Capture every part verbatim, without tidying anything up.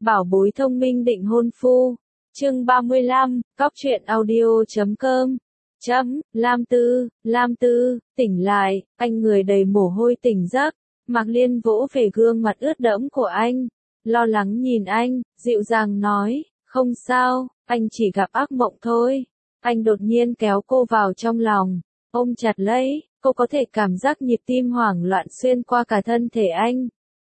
Bảo bối thông minh định hôn phu. Chương ba mươi lăm, cóc truyện audio chấm com. Chấm, Lam Tư, Lam Tư, tỉnh lại, anh người đầy mồ hôi tỉnh giấc. Mạc Liên vỗ về gương mặt ướt đẫm của anh, lo lắng nhìn anh, dịu dàng nói, không sao, anh chỉ gặp ác mộng thôi. Anh đột nhiên kéo cô vào trong lòng, ôm chặt lấy, cô có thể cảm giác nhịp tim hoảng loạn xuyên qua cả thân thể anh.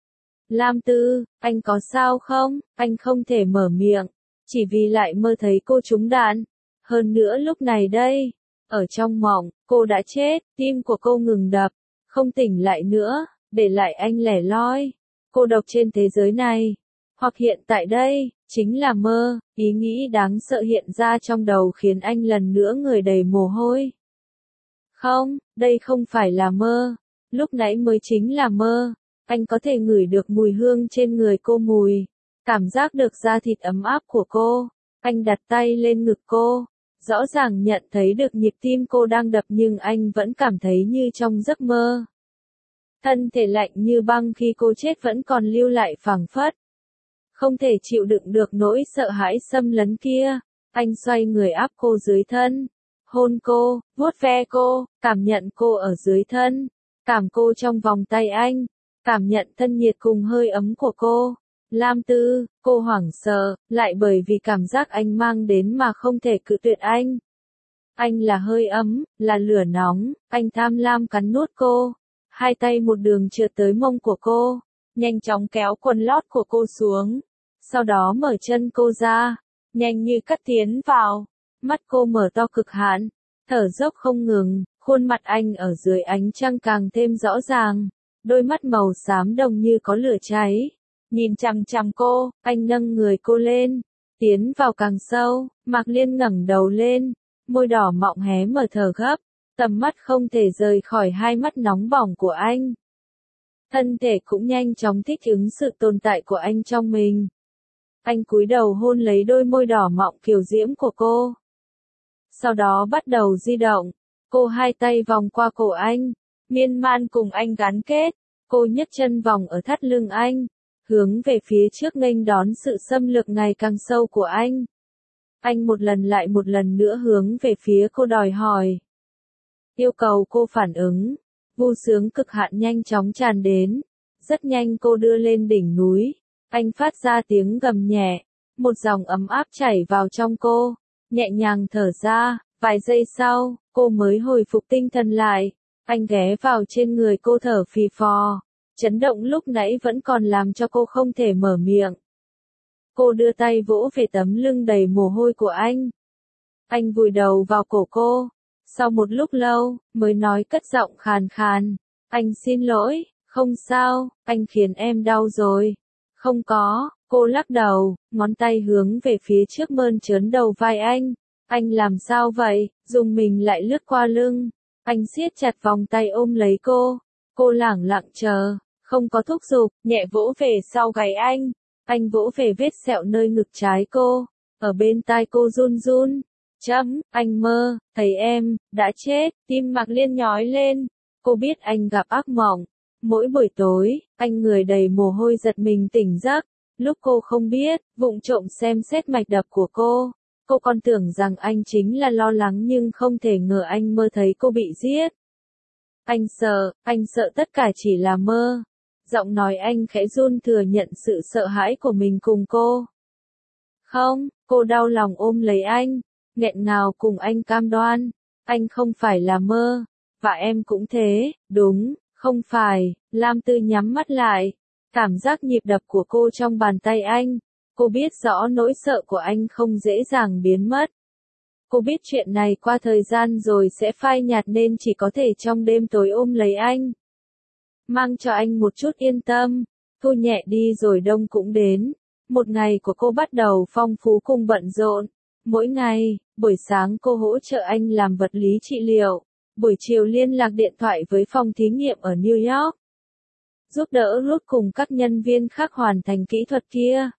Lam Tư, anh có sao không? Anh không thể mở miệng, chỉ vì lại mơ thấy cô trúng đạn. Hơn nữa lúc này đây, ở trong mộng, cô đã chết, tim của cô ngừng đập, không tỉnh lại nữa, để lại anh lẻ loi, cô độc trên thế giới này. Hoặc hiện tại đây, chính là mơ, ý nghĩ đáng sợ hiện ra trong đầu khiến anh lần nữa người đầy mồ hôi. Không, đây không phải là mơ, lúc nãy mới chính là mơ. Anh có thể ngửi được mùi hương trên người cô, mùi, cảm giác được da thịt ấm áp của cô. Anh đặt tay lên ngực cô, rõ ràng nhận thấy được nhịp tim cô đang đập nhưng anh vẫn cảm thấy như trong giấc mơ. Thân thể lạnh như băng khi cô chết vẫn còn lưu lại phảng phất. Không thể chịu đựng được nỗi sợ hãi xâm lấn kia, anh xoay người áp cô dưới thân, hôn cô, vuốt ve cô, cảm nhận cô ở dưới thân, cảm cô trong vòng tay anh. Cảm nhận thân nhiệt cùng hơi ấm của cô. Lam Tư, cô hoảng sợ, lại bởi vì cảm giác anh mang đến mà không thể cự tuyệt anh. Anh là hơi ấm, là lửa nóng, anh tham lam cắn nuốt cô. Hai tay một đường trượt tới mông của cô, nhanh chóng kéo quần lót của cô xuống. Sau đó mở chân cô ra, nhanh như cắt tiến vào. Mắt cô mở to cực hạn, thở dốc không ngừng, khuôn mặt anh ở dưới ánh trăng càng thêm rõ ràng. Đôi mắt màu xám đồng như có lửa cháy, nhìn chằm chằm cô, anh nâng người cô lên, tiến vào càng sâu. Mạc Liên ngẩng đầu lên, môi đỏ mọng hé mở thở gấp, tầm mắt không thể rời khỏi hai mắt nóng bỏng của anh. Thân thể cũng nhanh chóng thích ứng sự tồn tại của anh trong mình. Anh cúi đầu hôn lấy đôi môi đỏ mọng kiều diễm của cô. Sau đó bắt đầu di động, cô hai tay vòng qua cổ anh. Miên man cùng anh gắn kết, cô nhấc chân vòng ở thắt lưng anh, hướng về phía trước nghênh đón sự xâm lược ngày càng sâu của anh. Anh một lần lại một lần nữa hướng về phía cô đòi hỏi, yêu cầu cô phản ứng. Vui sướng cực hạn nhanh chóng tràn đến, rất nhanh cô đưa lên đỉnh núi, anh phát ra tiếng gầm nhẹ, một dòng ấm áp chảy vào trong cô, nhẹ nhàng thở ra, vài giây sau, cô mới hồi phục tinh thần lại. Anh ghé vào trên người cô thở phì phò, chấn động lúc nãy vẫn còn làm cho cô không thể mở miệng. Cô đưa tay vỗ về tấm lưng đầy mồ hôi của anh. Anh vùi đầu vào cổ cô, sau một lúc lâu, mới nói cất giọng khàn khàn, anh xin lỗi, không sao, anh khiến em đau rồi. Không có, cô lắc đầu, ngón tay hướng về phía trước mơn trớn đầu vai anh. Anh làm sao vậy, dùng mình lại lướt qua lưng. Anh siết chặt vòng tay ôm lấy cô, cô lẳng lặng chờ, không có thúc giục, nhẹ vỗ về sau gáy anh, anh vỗ về vết sẹo nơi ngực trái cô, ở bên tai cô run run, chấm, anh mơ, thấy em, đã chết, tim Mạc Liên nhói lên, cô biết anh gặp ác mộng, mỗi buổi tối, anh người đầy mồ hôi giật mình tỉnh giấc, lúc cô không biết, vụng trộm xem xét mạch đập của cô. Cô còn tưởng rằng anh chính là lo lắng nhưng không thể ngờ anh mơ thấy cô bị giết. Anh sợ, anh sợ tất cả chỉ là mơ. Giọng nói anh khẽ run thừa nhận sự sợ hãi của mình cùng cô. Không, cô đau lòng ôm lấy anh, nghẹn ngào cùng anh cam đoan. Anh không phải là mơ, và em cũng thế, đúng, không phải. Lam Tư nhắm mắt lại, cảm giác nhịp đập của cô trong bàn tay anh. Cô biết rõ nỗi sợ của anh không dễ dàng biến mất. Cô biết chuyện này qua thời gian rồi sẽ phai nhạt nên chỉ có thể trong đêm tối ôm lấy anh. Mang cho anh một chút yên tâm, thu nhẹ đi rồi đông cũng đến. Một ngày của cô bắt đầu phong phú cùng bận rộn. Mỗi ngày, buổi sáng cô hỗ trợ anh làm vật lý trị liệu. Buổi chiều liên lạc điện thoại với phòng thí nghiệm ở New York. Giúp đỡ Ruth cùng các nhân viên khác hoàn thành kỹ thuật kia.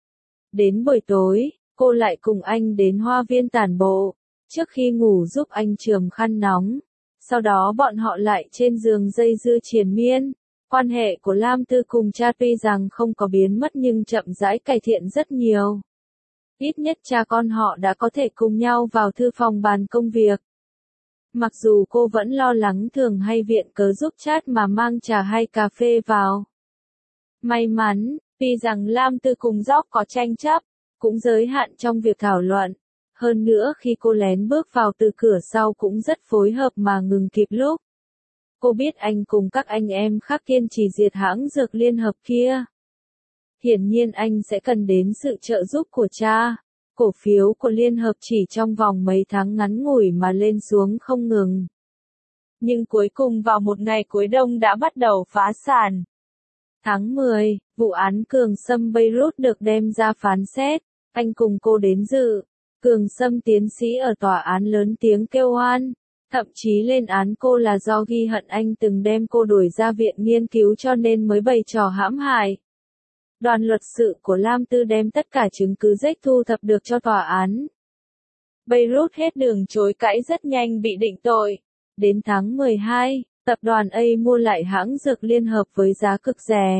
Đến buổi tối, cô lại cùng anh đến hoa viên tản bộ, trước khi ngủ giúp anh chườm khăn nóng. Sau đó bọn họ lại trên giường dây dưa triền miên. Quan hệ của Lam Tư cùng cha tuy rằng không có biến mất nhưng chậm rãi cải thiện rất nhiều. Ít nhất cha con họ đã có thể cùng nhau vào thư phòng bàn công việc. Mặc dù cô vẫn lo lắng thường hay viện cớ giúp chat mà mang trà hay cà phê vào. May mắn, tuy rằng Lam Tư cùng Gióc có tranh chấp, cũng giới hạn trong việc thảo luận. Hơn nữa khi cô lén bước vào từ cửa sau cũng rất phối hợp mà ngừng kịp lúc. Cô biết anh cùng các anh em khác kiên trì diệt hãng dược liên hợp kia. Hiển nhiên anh sẽ cần đến sự trợ giúp của cha. Cổ phiếu của Liên Hợp chỉ trong vòng mấy tháng ngắn ngủi mà lên xuống không ngừng. Nhưng cuối cùng vào một ngày cuối đông đã bắt đầu phá sản. Tháng mười, vụ án Cường Sâm Beirut được đem ra phán xét. Anh cùng cô đến dự. Cường Sâm tiến sĩ ở tòa án lớn tiếng kêu oan. Thậm chí lên án cô là do ghi hận anh từng đem cô đuổi ra viện nghiên cứu cho nên mới bày trò hãm hại. Đoàn luật sự của Lam Tư đem tất cả chứng cứ rách thu thập được cho tòa án. Beirut hết đường chối cãi rất nhanh bị định tội. Đến tháng mười hai, tập đoàn A mua lại hãng dược liên hợp với giá cực rẻ.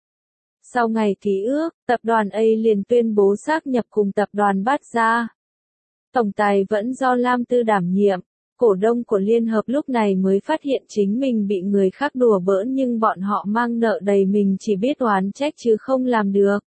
Sau ngày ký ước, tập đoàn A liền tuyên bố sáp nhập cùng tập đoàn Bát Gia. Tổng tài vẫn do Lam Tư đảm nhiệm. Cổ đông của Liên Hợp lúc này mới phát hiện chính mình bị người khác đùa bỡn nhưng bọn họ mang nợ đầy mình chỉ biết oán trách chứ không làm được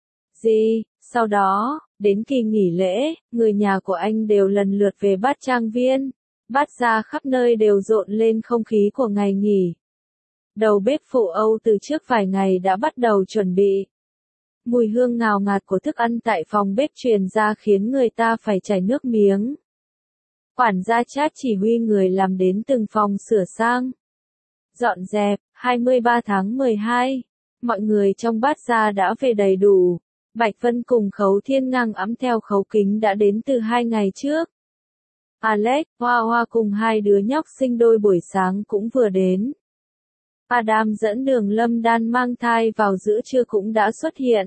gì. Sau đó, đến kỳ nghỉ lễ, người nhà của anh đều lần lượt về Bát Trang Viên. Bát Gia khắp nơi đều rộn lên không khí của ngày nghỉ. Đầu bếp phụ Âu từ trước vài ngày đã bắt đầu chuẩn bị. Mùi hương ngào ngạt của thức ăn tại phòng bếp truyền ra khiến người ta phải chảy nước miếng. Quản gia Chat chỉ huy người làm đến từng phòng sửa sang, dọn dẹp. hai mươi ba tháng mười hai, mọi người trong Bát Gia đã về đầy đủ. Bạch Vân cùng Khấu Thiên ngang ẵm theo Khấu Kính đã đến từ hai ngày trước. Alex, Hoa Hoa cùng hai đứa nhóc sinh đôi buổi sáng cũng vừa đến. Adam dẫn Đường Lâm Đan mang thai vào giữa trưa cũng đã xuất hiện.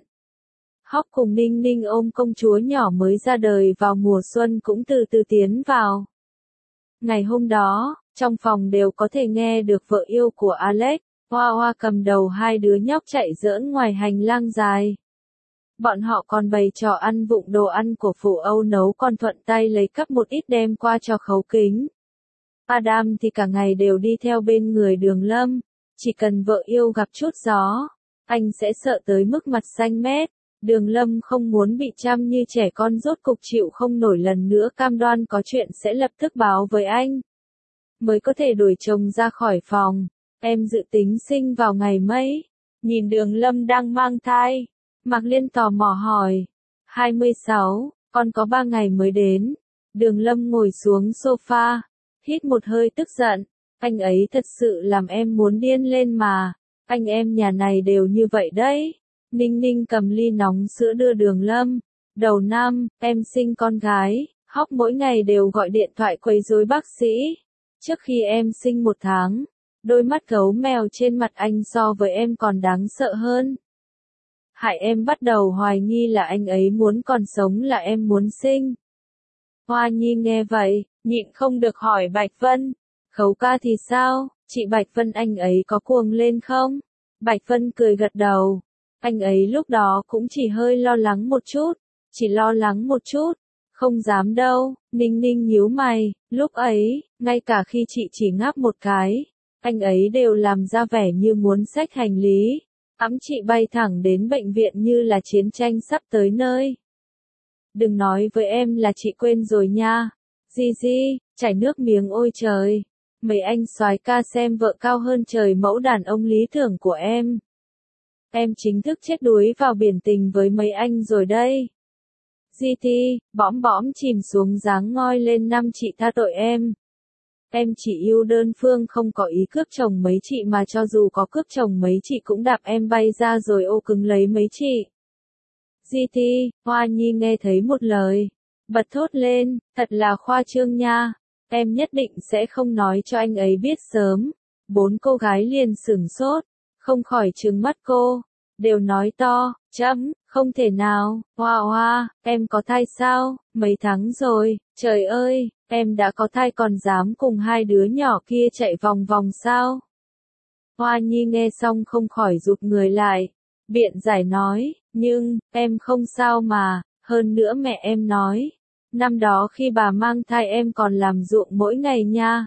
Hóc cùng Ninh Ninh ôm công chúa nhỏ mới ra đời vào mùa xuân cũng từ từ tiến vào. Ngày hôm đó, trong phòng đều có thể nghe được vợ yêu của Alex, Hoa Hoa cầm đầu hai đứa nhóc chạy giỡn ngoài hành lang dài. Bọn họ còn bày trò ăn vụng đồ ăn của phụ Âu nấu còn thuận tay lấy cắp một ít đem qua cho Khấu Kính. Adam thì cả ngày đều đi theo bên người Đường Lâm, chỉ cần vợ yêu gặp chút gió, anh sẽ sợ tới mức mặt xanh mét. Đường Lâm không muốn bị chăm như trẻ con rốt cục chịu không nổi lần nữa cam đoan có chuyện sẽ lập tức báo với anh. Mới có thể đuổi chồng ra khỏi phòng. Em dự tính sinh vào ngày mấy? Nhìn Đường Lâm đang mang thai. Mạc Liên tò mò hỏi. hai mươi sáu, còn có ba ngày mới đến. Đường Lâm ngồi xuống sofa, hít một hơi tức giận. Anh ấy thật sự làm em muốn điên lên mà. Anh em nhà này đều như vậy đấy. Ninh Ninh cầm ly nóng sữa đưa Đường Lâm. Đầu năm, em sinh con gái, Hóc mỗi ngày đều gọi điện thoại quấy rối bác sĩ. Trước khi em sinh một tháng, đôi mắt gấu mèo trên mặt anh so với em còn đáng sợ hơn. Hại em bắt đầu hoài nghi là anh ấy muốn còn sống là em muốn sinh. Hoa Nhi nghe vậy, nhịn không được hỏi Bạch Vân. Khấu ca thì sao, chị Bạch Vân anh ấy có cuồng lên không? Bạch Vân cười gật đầu. Anh ấy lúc đó cũng chỉ hơi lo lắng một chút, chỉ lo lắng một chút, không dám đâu. Ninh Ninh nhíu mày, lúc ấy, ngay cả khi chị chỉ ngáp một cái, anh ấy đều làm ra vẻ như muốn xách hành lý, ẵm chị bay thẳng đến bệnh viện như là chiến tranh sắp tới nơi. Đừng nói với em là chị quên rồi nha. Di Di, chảy nước miếng ôi trời. Mấy anh soái ca xem vợ cao hơn trời mẫu đàn ông lý tưởng của em. Em chính thức chết đuối vào biển tình với mấy anh rồi đây. giê tê, bõm bõm chìm xuống dáng ngoi lên năm chị tha tội em. Em chỉ yêu đơn phương không có ý cướp chồng mấy chị mà cho dù có cướp chồng mấy chị cũng đạp em bay ra rồi ô cứng lấy mấy chị. giê tê, Hoa Nhi nghe thấy một lời, bật thốt lên, thật là khoa trương nha, em nhất định sẽ không nói cho anh ấy biết sớm. Bốn cô gái liền sửng sốt, không khỏi trừng mắt cô, đều nói to, chấm, không thể nào, Hoa Hoa, em có thai sao, mấy tháng rồi, trời ơi, em đã có thai còn dám cùng hai đứa nhỏ kia chạy vòng vòng sao? Hoa Nhi nghe xong không khỏi rụt người lại. Biện giải nói, nhưng, em không sao mà, hơn nữa mẹ em nói. Năm đó khi bà mang thai em còn làm ruộng mỗi ngày nha.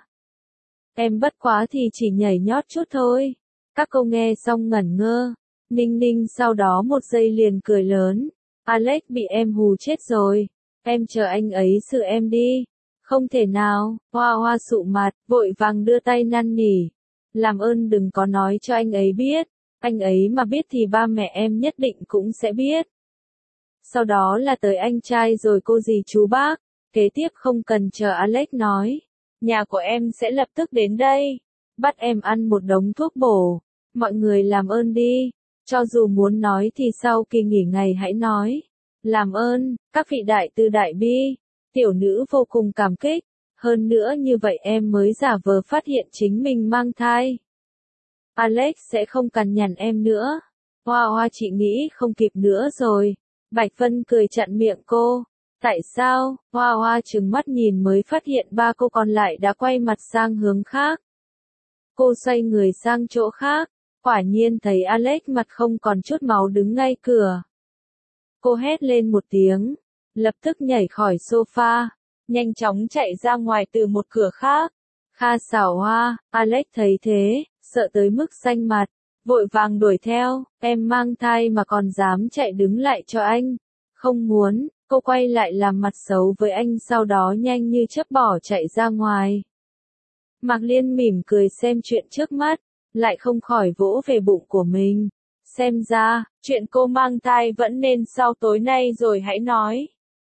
Em bất quá thì chỉ nhảy nhót chút thôi. Các cô nghe xong ngẩn ngơ. Ninh Ninh sau đó một giây liền cười lớn. Alex bị em hù chết rồi. Em chờ anh ấy xử em đi. Không thể nào, Hoa Hoa sụ mặt, vội vàng đưa tay năn nỉ. Làm ơn đừng có nói cho anh ấy biết. Anh ấy mà biết thì ba mẹ em nhất định cũng sẽ biết. Sau đó là tới anh trai rồi cô dì chú bác. Kế tiếp không cần chờ Alex nói. Nhà của em sẽ lập tức đến đây. Bắt em ăn một đống thuốc bổ. Mọi người làm ơn đi. Cho dù muốn nói thì sau kỳ nghỉ ngày hãy nói. Làm ơn, các vị đại tư đại bi. Tiểu nữ vô cùng cảm kích. Hơn nữa như vậy em mới giả vờ phát hiện chính mình mang thai. Alex sẽ không cằn nhằn em nữa. Hoa Hoa chị nghĩ không kịp nữa rồi. Bạch Vân cười chặn miệng cô. Tại sao? Hoa Hoa trừng mắt nhìn mới phát hiện ba cô còn lại đã quay mặt sang hướng khác. Cô xoay người sang chỗ khác. Quả nhiên thấy Alex mặt không còn chút máu đứng ngay cửa. Cô hét lên một tiếng. Lập tức nhảy khỏi sofa. Nhanh chóng chạy ra ngoài từ một cửa khác. Kha xảo Hoa, Alex thấy thế, sợ tới mức xanh mặt. Vội vàng đuổi theo, em mang thai mà còn dám chạy đứng lại cho anh. Không muốn, cô quay lại làm mặt xấu với anh sau đó nhanh như chớp bỏ chạy ra ngoài. Mạc Liên mỉm cười xem chuyện trước mắt, lại không khỏi vỗ về bụng của mình. Xem ra, chuyện cô mang thai vẫn nên sau tối nay rồi hãy nói.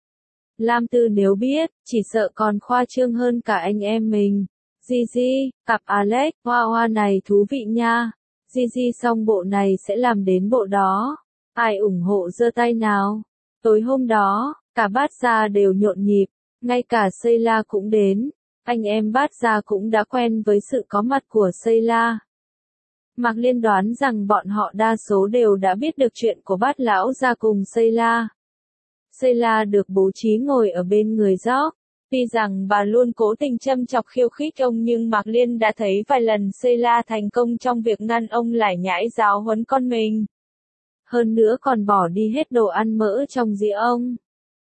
Lam Tư nếu biết, chỉ sợ còn khoa trương hơn cả anh em mình. Gigi, cặp Alex, Hoa Hoa này thú vị nha. Gigi xong bộ này sẽ làm đến bộ đó. Ai ủng hộ giơ tay nào? Tối hôm đó, cả Bát Gia đều nhộn nhịp, ngay cả Sayla cũng đến. Anh em Bát Gia cũng đã quen với sự có mặt của Sayla. Mạc Liên đoán rằng bọn họ đa số đều đã biết được chuyện của Bát Lão Gia cùng Sayla. Sayla được bố trí ngồi ở bên người George. Tuy rằng bà luôn cố tình châm chọc khiêu khích ông nhưng Mạc Liên đã thấy vài lần Sayla thành công trong việc ngăn ông lải nhải giáo huấn con mình. Hơn nữa còn bỏ đi hết đồ ăn mỡ trong dĩa ông.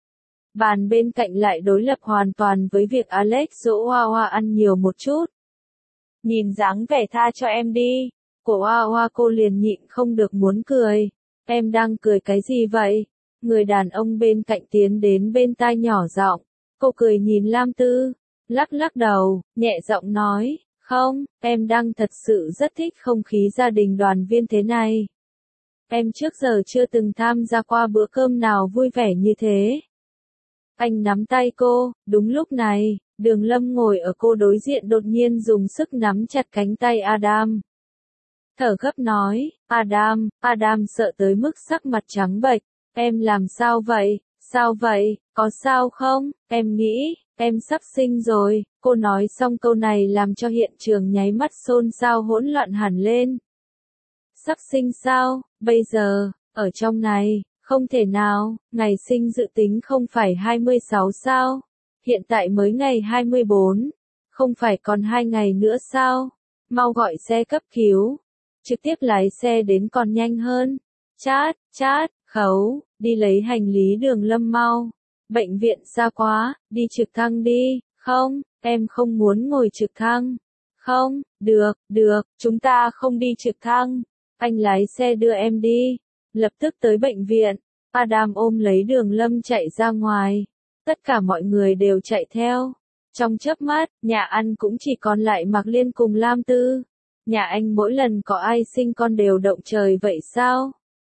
Bàn bên cạnh lại đối lập hoàn toàn với việc Alex dỗ Hoa Hoa ăn nhiều một chút. Nhìn dáng vẻ tha cho em đi, của Hoa Hoa cô liền nhịn không được muốn cười. Em đang cười cái gì vậy? Người đàn ông bên cạnh tiến đến bên tai nhỏ giọng. Cô cười nhìn Lam Tư, lắc lắc đầu, nhẹ giọng nói, không, em đang thật sự rất thích không khí gia đình đoàn viên thế này. Em trước giờ chưa từng tham gia qua bữa cơm nào vui vẻ như thế. Anh nắm tay cô, đúng lúc này, Đường Lâm ngồi ở cô đối diện đột nhiên dùng sức nắm chặt cánh tay Adam. Thở gấp nói, Adam, Adam sợ tới mức sắc mặt trắng bệch, em làm sao vậy, sao vậy, có sao không, em nghĩ, em sắp sinh rồi, cô nói xong câu này làm cho hiện trường nháy mắt xôn xao hỗn loạn hẳn lên. Sắp sinh sao, bây giờ, ở trong này, không thể nào, ngày sinh dự tính không phải hai mươi sáu sao, hiện tại mới ngày hai mươi bốn, không phải còn hai ngày nữa sao, mau gọi xe cấp cứu, trực tiếp lái xe đến còn nhanh hơn, chát, chát, khấu, đi lấy hành lý Đường Lâm mau, bệnh viện xa quá, đi trực thăng đi, không, em không muốn ngồi trực thăng, không, được, được, chúng ta không đi trực thăng. Anh lái xe đưa em đi. Lập tức tới bệnh viện. Adam ôm lấy Đường Lâm chạy ra ngoài. Tất cả mọi người đều chạy theo. Trong chớp mắt, nhà ăn cũng chỉ còn lại Mạc Liên cùng Lam Tư. Nhà anh mỗi lần có ai sinh con đều động trời vậy sao?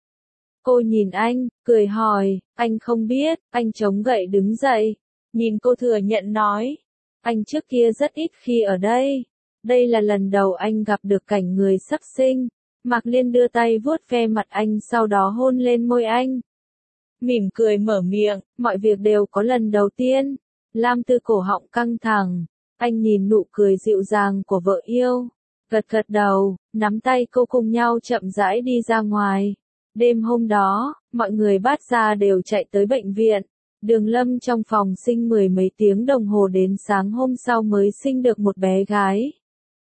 Cô nhìn anh, cười hỏi, anh không biết, anh chống gậy đứng dậy. Nhìn cô thừa nhận nói, anh trước kia rất ít khi ở đây. Đây là lần đầu anh gặp được cảnh người sắp sinh. Mạc Liên đưa tay vuốt ve mặt anh sau đó hôn lên môi anh. Mỉm cười mở miệng, mọi việc đều có lần đầu tiên. Lam Tư cổ họng căng thẳng. Anh nhìn nụ cười dịu dàng của vợ yêu. Gật gật đầu, nắm tay cô cùng nhau chậm rãi đi ra ngoài. Đêm hôm đó, mọi người Bát Gia đều chạy tới bệnh viện. Đường Lâm trong phòng sinh mười mấy tiếng đồng hồ đến sáng hôm sau mới sinh được một bé gái.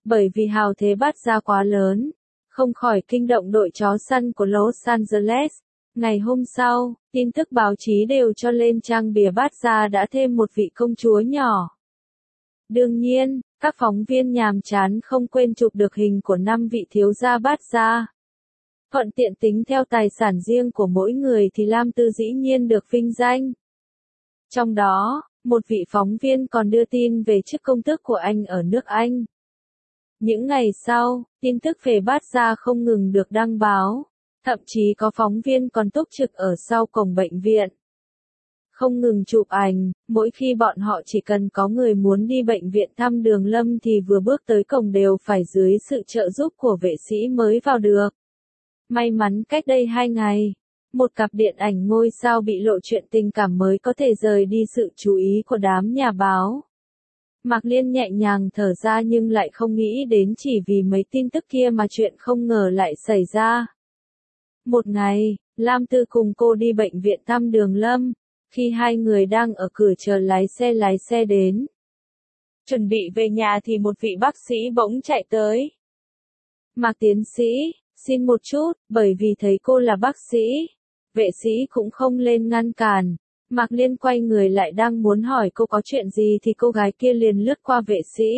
Bởi vì hào thế Bát Gia quá lớn, không khỏi kinh động đội chó săn của Los Angeles. Ngày hôm sau, tin tức báo chí đều cho lên trang bìa Bát Gia đã thêm một vị công chúa nhỏ. Đương nhiên, các phóng viên nhàm chán không quên chụp được hình của năm vị thiếu gia Bát Gia. Thuận tiện tính theo tài sản riêng của mỗi người thì Lam Tư dĩ nhiên được vinh danh. Trong đó, một vị phóng viên còn đưa tin về chức công tước của anh ở nước Anh. Những ngày sau, tin tức về Bát Gia không ngừng được đăng báo, thậm chí có phóng viên còn túc trực ở sau cổng bệnh viện. Không ngừng chụp ảnh, mỗi khi bọn họ chỉ cần có người muốn đi bệnh viện thăm Đường Lâm thì vừa bước tới cổng đều phải dưới sự trợ giúp của vệ sĩ mới vào được. May mắn cách đây hai ngày, một cặp điện ảnh ngôi sao bị lộ chuyện tình cảm mới có thể rời đi sự chú ý của đám nhà báo. Mạc Liên nhẹ nhàng thở ra nhưng lại không nghĩ đến chỉ vì mấy tin tức kia mà chuyện không ngờ lại xảy ra. Một ngày, Lam Tư cùng cô đi bệnh viện thăm Đường Lâm, khi hai người đang ở cửa chờ lái xe lái xe đến. Chuẩn bị về nhà thì một vị bác sĩ bỗng chạy tới. Mạc tiến sĩ, xin một chút, bởi vì thấy cô là bác sĩ. Vệ sĩ cũng không lên ngăn cản. Mạc Liên quay người lại đang muốn hỏi cô có chuyện gì thì cô gái kia liền lướt qua vệ sĩ.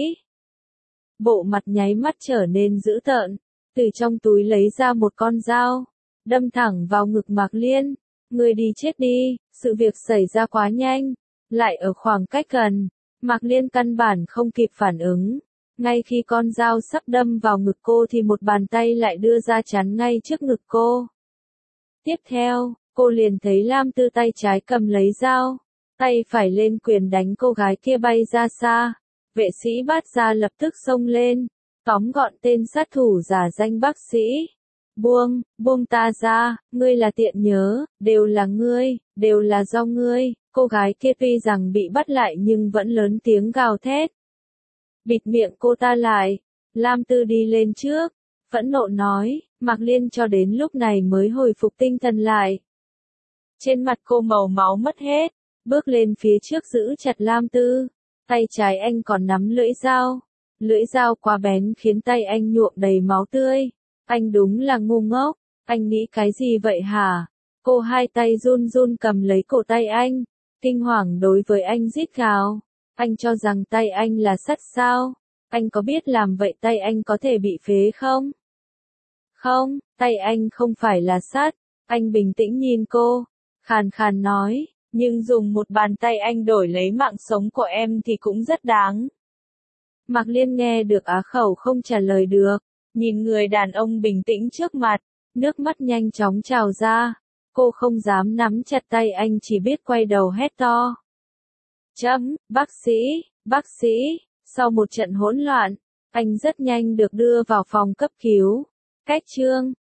Bộ mặt nháy mắt trở nên dữ tợn, từ trong túi lấy ra một con dao, đâm thẳng vào ngực Mạc Liên. Người đi chết đi, sự việc xảy ra quá nhanh, lại ở khoảng cách gần. Mạc Liên căn bản không kịp phản ứng. Ngay khi con dao sắp đâm vào ngực cô thì một bàn tay lại đưa ra chắn ngay trước ngực cô. Tiếp theo, cô liền thấy Lam Tư tay trái cầm lấy dao, tay phải lên quyền đánh cô gái kia bay ra xa. Vệ sĩ Bát Gia lập tức xông lên, tóm gọn tên sát thủ giả danh bác sĩ. Buông, buông ta ra, ngươi là tiện nhớ, đều là ngươi, đều là do ngươi. Cô gái kia tuy rằng bị bắt lại nhưng vẫn lớn tiếng gào thét. Bịt miệng cô ta lại. Lam Tư đi lên trước, phẫn nộ nói. Mạc Liên cho đến lúc này mới hồi phục tinh thần lại. Trên mặt cô màu máu mất hết, bước lên phía trước giữ chặt Lam Tư. Tay trái anh còn nắm lưỡi dao. Lưỡi dao quá bén khiến tay anh nhuộm đầy máu tươi. Anh đúng là ngu ngốc, anh nghĩ cái gì vậy hả? Cô hai tay run run cầm lấy cổ tay anh, kinh hoàng đối với anh rít gào. Anh cho rằng tay anh là sắt sao? Anh có biết làm vậy tay anh có thể bị phế không? Không, tay anh không phải là sắt. Anh bình tĩnh nhìn cô, khàn khàn nói, nhưng dùng một bàn tay anh đổi lấy mạng sống của em thì cũng rất đáng. Mạc Liên nghe được á khẩu không trả lời được, nhìn người đàn ông bình tĩnh trước mặt, nước mắt nhanh chóng trào ra. Cô không dám nắm chặt tay anh chỉ biết quay đầu hét to. Chấm, bác sĩ, bác sĩ, sau một trận hỗn loạn, anh rất nhanh được đưa vào phòng cấp cứu. Cách chương